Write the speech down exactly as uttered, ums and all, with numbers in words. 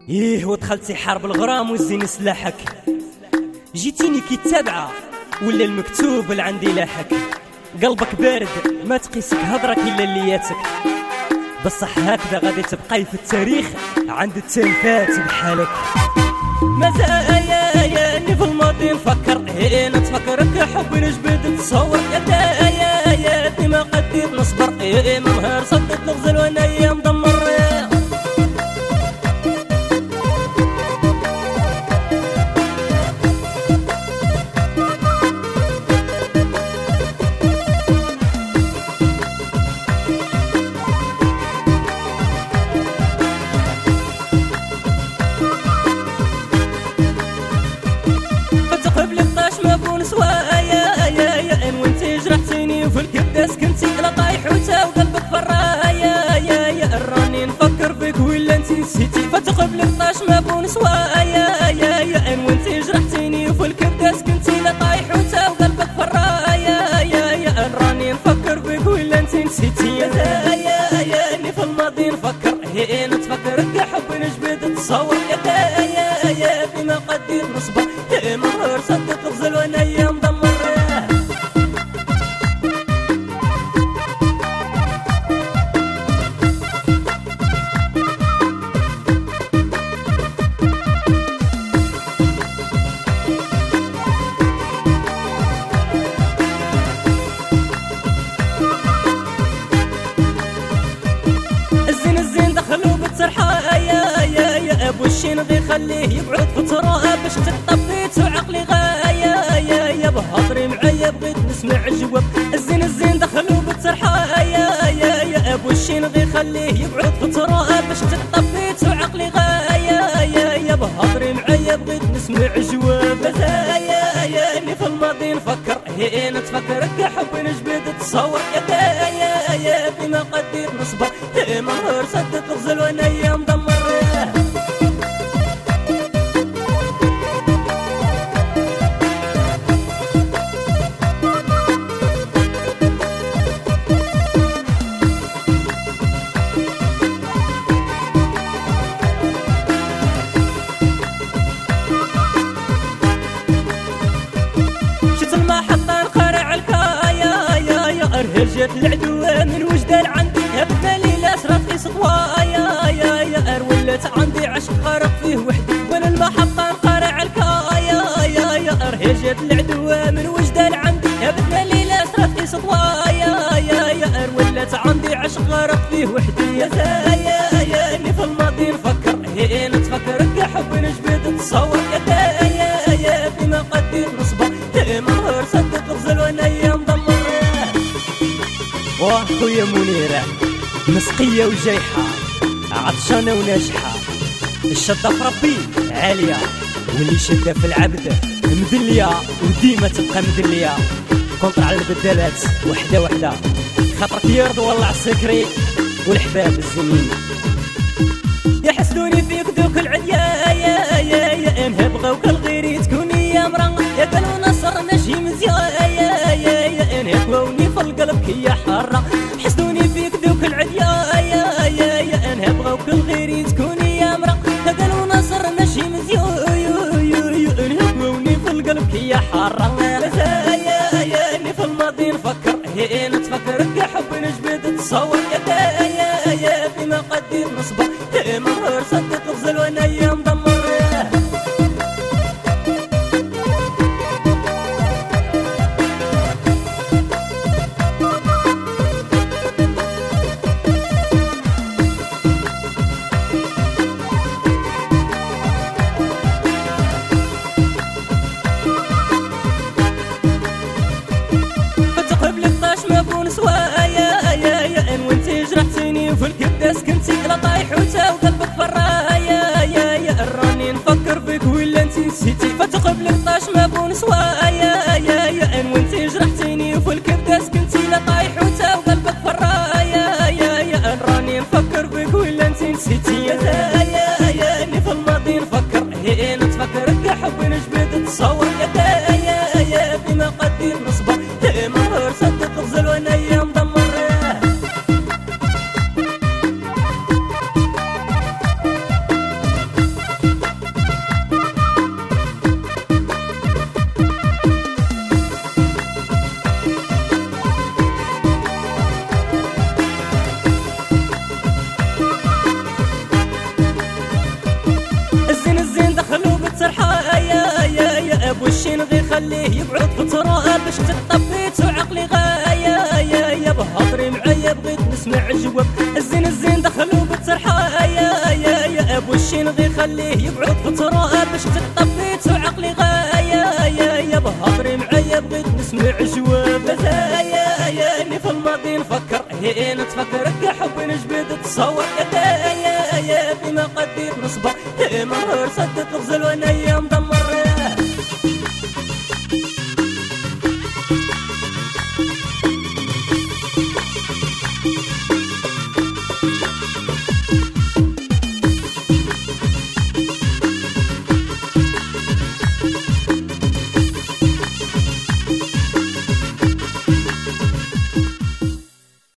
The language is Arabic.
ايه ودخلتي حرب الغرام وزيني سلاحك، جيتيني كي تابعه ولا المكتوب اللي عندي لاحك. قلبك بارد ما تقيسك هضرك الا اللياتك، بصح هكذا غادي تبقاي في التاريخ عند التلفات بحالك. مزايا ياني في الماضي نفكر، ايه نتفكرك حب نجبد نتصور. يا يا ديما قديت نصبر، ايه ما نهار صدت نغزل وانا مدمر. سوايا يا يا ان وانتي جرحتيني وفي الكداس كنتي لا طايح وتا وقلبك فرايا يا يا راني نفكر فيك ولا انتي نسيتي. فتقبل الطاش ما بون سوايا يا يا ان وانتي جرحتيني وفي الكداس كنتي لا طايح وتا وقلبك فرايا يا يا راني نفكر فيك ولا انتي نسيتي. يا يا يا اني في الماضي نفكر، هي نتفكرك حب نجبد نتصور. يا يا يا بما قديت نصبر، هي مهر صدق غزل وانا وشي نغي خليه يبعد فترة باش تطبيت وعقلي غايا يا يا بهضري معايا بغيت نسمع الجواب. الزين الزين دخلوا بالترحة يا يا يا وشي نغي خليه يبعد فترة باش تطبيت وعقلي غايا يا يا بهضري معايا بغيت نسمع الجواب. يا يا اني في الماضي نفكر، هي نتفكرك حب نجبد تصور. يا يا يا بما قديت نصبر، هي مهر صدق غزل وانا مدمر. جات العدوة من وجدان عندي يا بدالي لا صرات لي سطوايا يا يا ولات عندي عشق غارق فيه وحدي بين المحطة نقارع الكايا يا يا هي جات العدوة من وجدان عندي يا بدالي لا صرات لي سطوايا يا يا ولات عندي عشق غارق فيه وحدي. يا يا يا اني في الماضي نفكر، هي نتفكرك حب نجبد نتصور. يا يا يا بما قديت نصبر، هي مهر صدق غزل وانا مدمر. واه خويا منيرة مسقية وجايحة عطشانة وناجحة، الشدة في ربي عالية واللي شدة في العبد مدلية وديما تبقى مدلية. كنت على البدالات وحدة وحدة خاطرك يرض والله عالسكري والحباب الزمين يحسدوني فيك دوك العديا يا يا يا انها بغاوك الغيري تكوني يا مرا. يا قالوا نصر نجي مزيان يا يا يا انها كواوني في القلب كي حارة. حسدوني فيك دوك العديا يا يا يا انها بغاوك الغيري تكوني يا مرا. يا قالوا نصر نجي مزيان يا يا انها كواوني في القلب كي حارة. يا يا يا اني في الماضي نفكر، هي نتفكرك حب نجبد تصور. يا يا يا بما قديت نصبر، هي مهر صدق غزل وانا مدمر. سوايا يا يا ان وانتي جرحتيني وفي الكداس كنتي لا طايح وتا وقلبك فرايا وشي نغي خليه يبعد في التراب باش تطبيت وعقلي غايا يا يا بهضري معايا بغيت نسمع جواب الزين الزين دخلوا بالترحايا يا يا وشي نغي خليه يبعد في التراب باش تطبيت وعقلي غايا يا يا بهضري معايا بغيت نسمع جواب يا يا اني في الماضي نفكر هي نتفكرك يا حبي نجبد تصور يا يا يا بما قديت نصبر يا مهر سدت